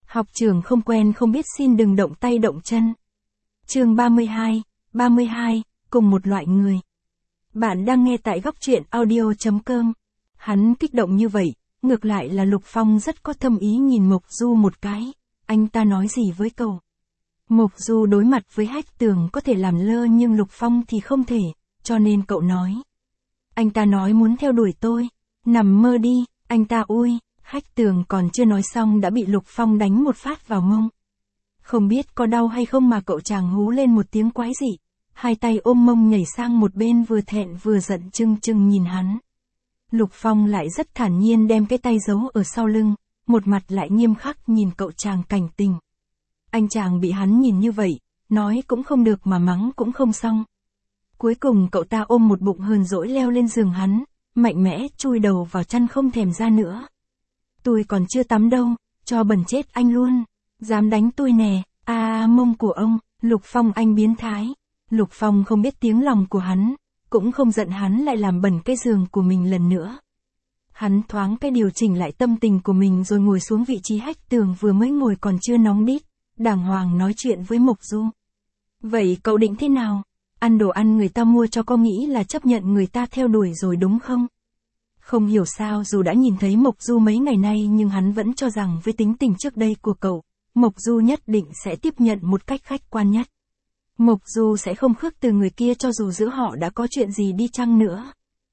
Học trường không quen không biết xin đừng động tay động chân. Chương 32, cùng một loại người. Bạn đang nghe tại góc truyện audio.com. Hắn kích động như vậy, ngược lại là Lục Phong rất có thâm ý nhìn Mộc Du một cái. Anh ta nói gì với cậu? Mộc Du đối mặt với Hách Tường có thể làm lơ nhưng Lục Phong thì không thể, cho nên cậu nói. Anh ta nói muốn theo đuổi tôi. Nằm mơ đi, anh ta ui. Hách Tường còn chưa nói xong đã bị Lục Phong đánh một phát vào mông. Không biết có đau hay không mà cậu chàng hú lên một tiếng quái dị. Hai tay ôm mông nhảy sang một bên vừa thẹn vừa giận chừng nhìn hắn. Lục Phong lại rất thản nhiên đem cái tay giấu ở sau lưng, một mặt lại nghiêm khắc nhìn cậu chàng cảnh tình. Anh chàng bị hắn nhìn như vậy, nói cũng không được mà mắng cũng không xong. Cuối cùng cậu ta ôm một bụng hờn dỗi leo lên giường hắn, mạnh mẽ chui đầu vào chăn không thèm ra nữa. Tôi còn chưa tắm đâu, cho bẩn chết anh luôn. Dám đánh tôi nè, mông của ông, Lục Phong anh biến thái. Lục Phong không biết tiếng lòng của hắn, cũng không giận hắn lại làm bẩn cái giường của mình lần nữa. Hắn thoáng cái điều chỉnh lại tâm tình của mình rồi ngồi xuống vị trí Hách Tường vừa mới ngồi còn chưa nóng đít, đàng hoàng nói chuyện với Mộc Du. Vậy cậu định thế nào? Ăn đồ ăn người ta mua cho có nghĩ là chấp nhận người ta theo đuổi rồi đúng không? Không hiểu sao dù đã nhìn thấy Mộc Du mấy ngày nay nhưng hắn vẫn cho rằng với tính tình trước đây của cậu, Mộc Du nhất định sẽ tiếp nhận một cách khách quan nhất. Mộc Du sẽ không khước từ người kia cho dù giữa họ đã có chuyện gì đi chăng nữa.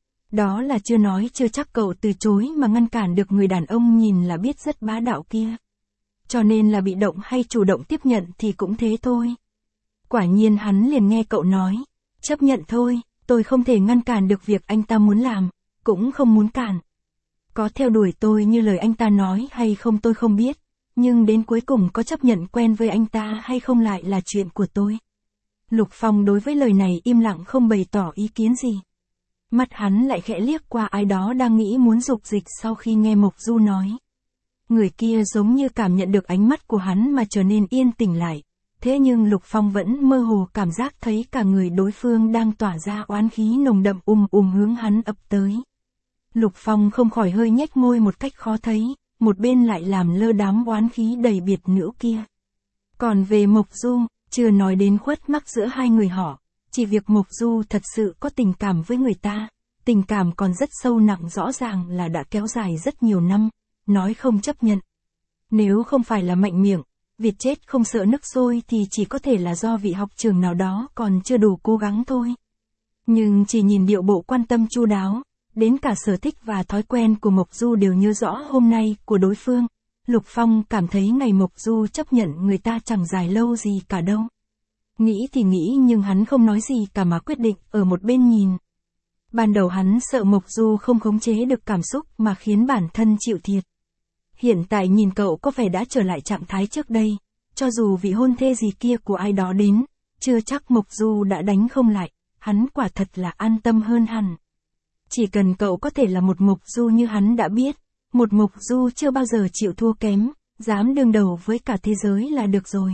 Đó là chưa nói chưa chắc cậu từ chối mà ngăn cản được người đàn ông nhìn là biết rất bá đạo kia. Cho nên là bị động hay chủ động tiếp nhận thì cũng thế thôi. Quả nhiên hắn liền nghe cậu nói, chấp nhận thôi, tôi không thể ngăn cản được việc anh ta muốn làm, cũng không muốn cản. Có theo đuổi tôi như lời anh ta nói hay không tôi không biết, nhưng đến cuối cùng có chấp nhận quen với anh ta hay không lại là chuyện của tôi. Lục Phong đối với lời này im lặng không bày tỏ ý kiến gì. Mắt hắn lại khẽ liếc qua ai đó đang nghĩ muốn dục dịch sau khi nghe Mộc Du nói. Người kia giống như cảm nhận được ánh mắt của hắn mà trở nên yên tĩnh lại. Thế nhưng Lục Phong vẫn mơ hồ cảm giác thấy cả người đối phương đang tỏa ra oán khí nồng đậm hướng hắn ập tới. Lục Phong không khỏi hơi nhếch môi một cách khó thấy, một bên lại làm lơ đám oán khí đầy biệt nữ kia. Còn về Mộc Du, chưa nói đến khuất mắc giữa hai người họ, chỉ việc Mộc Du thật sự có tình cảm với người ta, tình cảm còn rất sâu nặng rõ ràng là đã kéo dài rất nhiều năm, nói không chấp nhận. Nếu không phải là mạnh miệng, Việt chết không sợ nước sôi thì chỉ có thể là do vị học trường nào đó còn chưa đủ cố gắng thôi. Nhưng chỉ nhìn điệu bộ quan tâm chu đáo, đến cả sở thích và thói quen của Mộc Du đều nhớ rõ hôm nay của đối phương. Lục Phong cảm thấy ngày Mộc Du chấp nhận người ta chẳng dài lâu gì cả đâu. Nghĩ thì nghĩ nhưng hắn không nói gì cả mà quyết định ở một bên nhìn. Ban đầu hắn sợ Mộc Du không khống chế được cảm xúc mà khiến bản thân chịu thiệt. Hiện tại nhìn cậu có vẻ đã trở lại trạng thái trước đây, cho dù vị hôn thê gì kia của ai đó đến, chưa chắc Mộc Du đã đánh không lại, hắn quả thật là an tâm hơn hẳn. Chỉ cần cậu có thể là một Mộc Du như hắn đã biết, một Mộc Du chưa bao giờ chịu thua kém, dám đương đầu với cả thế giới là được rồi.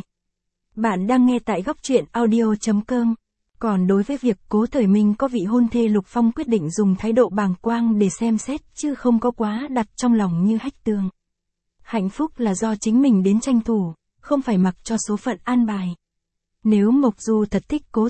Bạn đang nghe tại góc truyện audio.com. Còn đối với việc Cố Thời Minh có vị hôn thê, Lục Phong quyết định dùng thái độ bàng quang để xem xét chứ không có quá đặt trong lòng như Hách Tường. Hạnh phúc là do chính mình đến tranh thủ, không phải mặc cho số phận an bài. Nếu Mộc Du thật thích Cố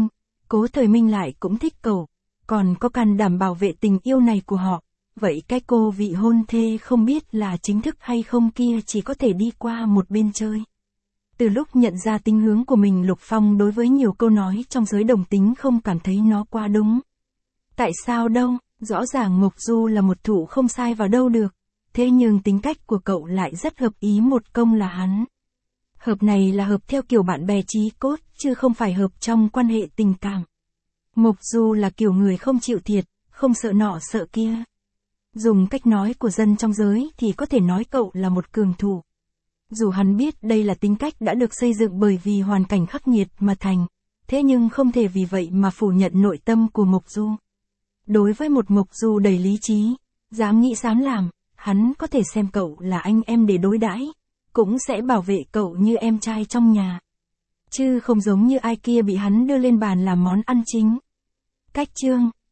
Thời Minh lại cũng thích cậu, còn có can đảm bảo vệ tình yêu này của họ, vậy cái cô vị hôn thê không biết là chính thức hay không kia chỉ có thể đi qua một bên chơi. Từ lúc nhận ra tính hướng của mình, Lục Phong đối với nhiều câu nói trong giới đồng tính không cảm thấy nó quá đúng. Tại sao đâu, rõ ràng Mộc Du là một thủ không sai vào đâu được, thế nhưng tính cách của cậu lại rất hợp ý một công là hắn. Hợp này là hợp theo kiểu bạn bè chí cốt, chứ không phải hợp trong quan hệ tình cảm. Mộc Du là kiểu người không chịu thiệt, không sợ nọ sợ kia. Dùng cách nói của dân trong giới thì có thể nói cậu là một cường thủ. Dù hắn biết đây là tính cách đã được xây dựng bởi vì hoàn cảnh khắc nghiệt mà thành, thế nhưng không thể vì vậy mà phủ nhận nội tâm của Mộc Du. Đối với một Mộc Du đầy lý trí, dám nghĩ dám làm, hắn có thể xem cậu là anh em để đối đãi, cũng sẽ bảo vệ cậu như em trai trong nhà. Chứ không giống như ai kia bị hắn đưa lên bàn làm món ăn chính. Cách chương